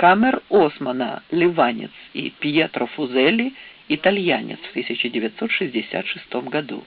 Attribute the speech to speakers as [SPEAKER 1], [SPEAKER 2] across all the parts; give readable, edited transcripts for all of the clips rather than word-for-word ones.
[SPEAKER 1] Камер Османа, ливанец, и Пьетро Фузелли, итальянец, в 1966 году.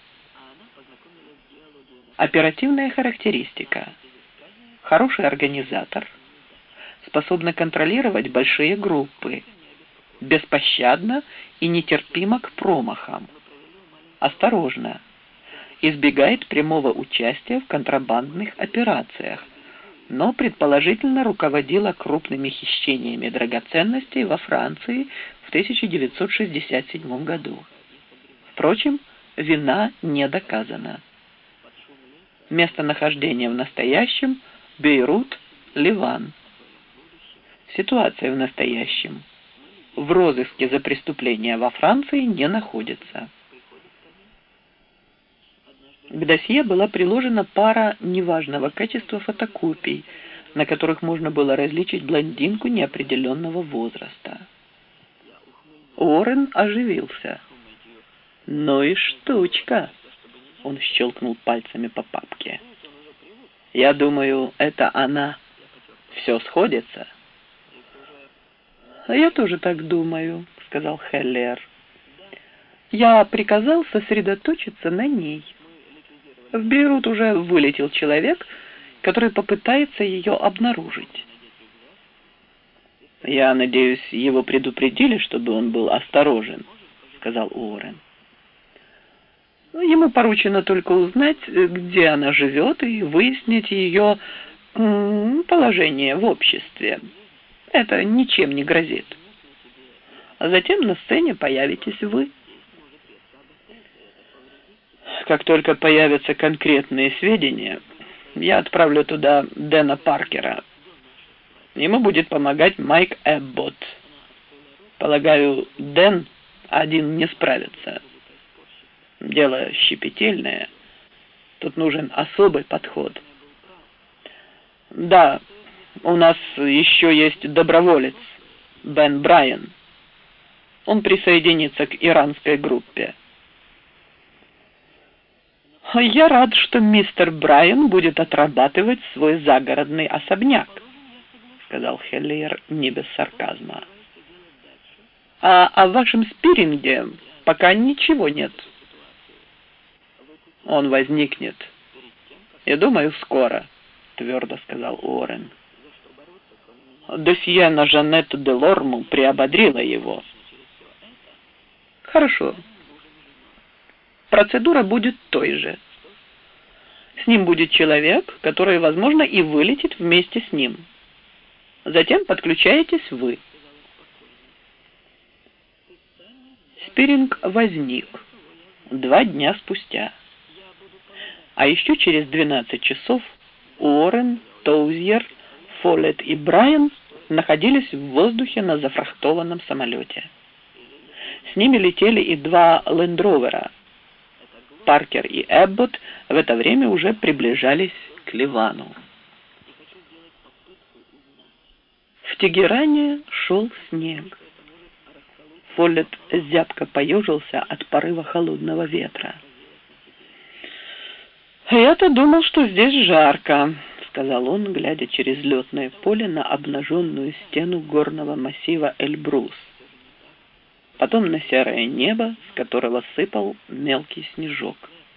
[SPEAKER 1] Оперативная характеристика. Хороший организатор, способный контролировать большие группы, беспощадно и нетерпимо к промахам, осторожно, избегает прямого участия в контрабандных операциях, но предположительно руководила крупными хищениями драгоценностей во Франции в 1967 году. Впрочем, вина не доказана. Местонахождение в настоящем – Бейрут, Ливан. Ситуация в настоящем. В розыске за преступления во Франции не находится. К досье была приложена пара неважного качества фотокопий, на которых можно было различить блондинку неопределенного возраста. Уоррен оживился. «Ну и штучка!» — он щелкнул пальцами по папке. «Я думаю, это она. Все сходится?» «Я тоже так думаю», — сказал Хеллер. «Я приказал сосредоточиться на ней. В Бейрут уже вылетел человек, который попытается ее обнаружить». «Я надеюсь, его предупредили, чтобы он был осторожен», — сказал Уоррен. «Ему поручено только узнать, где она живет, и выяснить ее положение в обществе. Это ничем не грозит. А затем на сцене появитесь вы». «Как только появятся конкретные сведения, я отправлю туда Дэна Паркера. Ему будет помогать Майк Эбботт. Полагаю, Дэн один не справится. Дело щепетильное. Тут нужен особый подход. Да, у нас еще есть доброволец, Бен Брайан. Он присоединится к иранской группе». «Я рад, что мистер Брайан будет отрабатывать свой загородный особняк», — сказал Хеллер не без сарказма. «А о вашем спирринге пока ничего нет». «Он возникнет. Я думаю, скоро», — твердо сказал Уоррен. Досье на Жанетту де Лорму приободрило его. «Хорошо. Процедура будет той же. С ним будет человек, который, возможно, и вылетит вместе с ним. Затем подключаетесь вы». Спирринг возник 2 дня спустя. А еще через 12 часов Уоррен, Тоузьер, Фоллетт и Брайан находились в воздухе на зафрахтованном самолете. С ними летели и 2 лендровера. Паркер и Эбботт в это время уже приближались к Ливану. В Тегеране шел снег. Фоллетт зябко поежился от порыва холодного ветра. «Я-то думал, что здесь жарко», — сказал он, глядя через летное поле на обнаженную стену горного массива Эльбрус. Потом на серое небо, с которого сыпал мелкий снежок.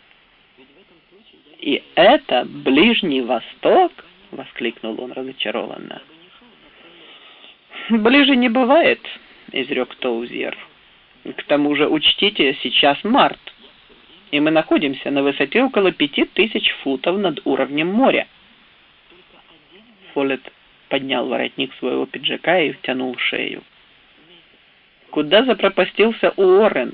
[SPEAKER 1] «И это Ближний Восток?» — воскликнул он разочарованно. «Ближе не бывает», — изрек Тоузьер. «К тому же, учтите, сейчас март, и мы находимся на высоте около 5000 футов над уровнем моря». Фоллетт поднял воротник своего пиджака и втянул шею. «Куда запропастился Уоррен?»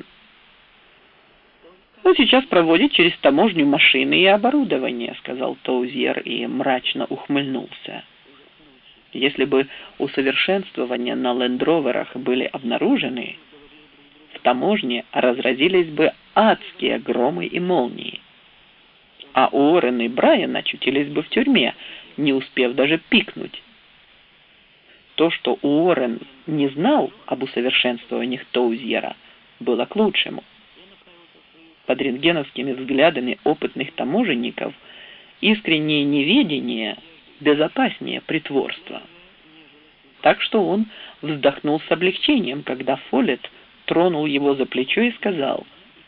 [SPEAKER 1] «Он сейчас проводит через таможню машины и оборудование», — сказал Тоузьер и мрачно ухмыльнулся. «Если бы усовершенствования на лендроверах были обнаружены, в таможне разразились бы адские громы и молнии, а Уоррен и Брайан очутились бы в тюрьме, не успев даже пикнуть. То, что Уоррен не знал об усовершенствованиях Тоузьера, было к лучшему. Под рентгеновскими взглядами опытных таможенников искреннее неведение безопаснее притворства. так что он вздохнул с облегчением, когда Фоллетт тронул его за плечо и сказал: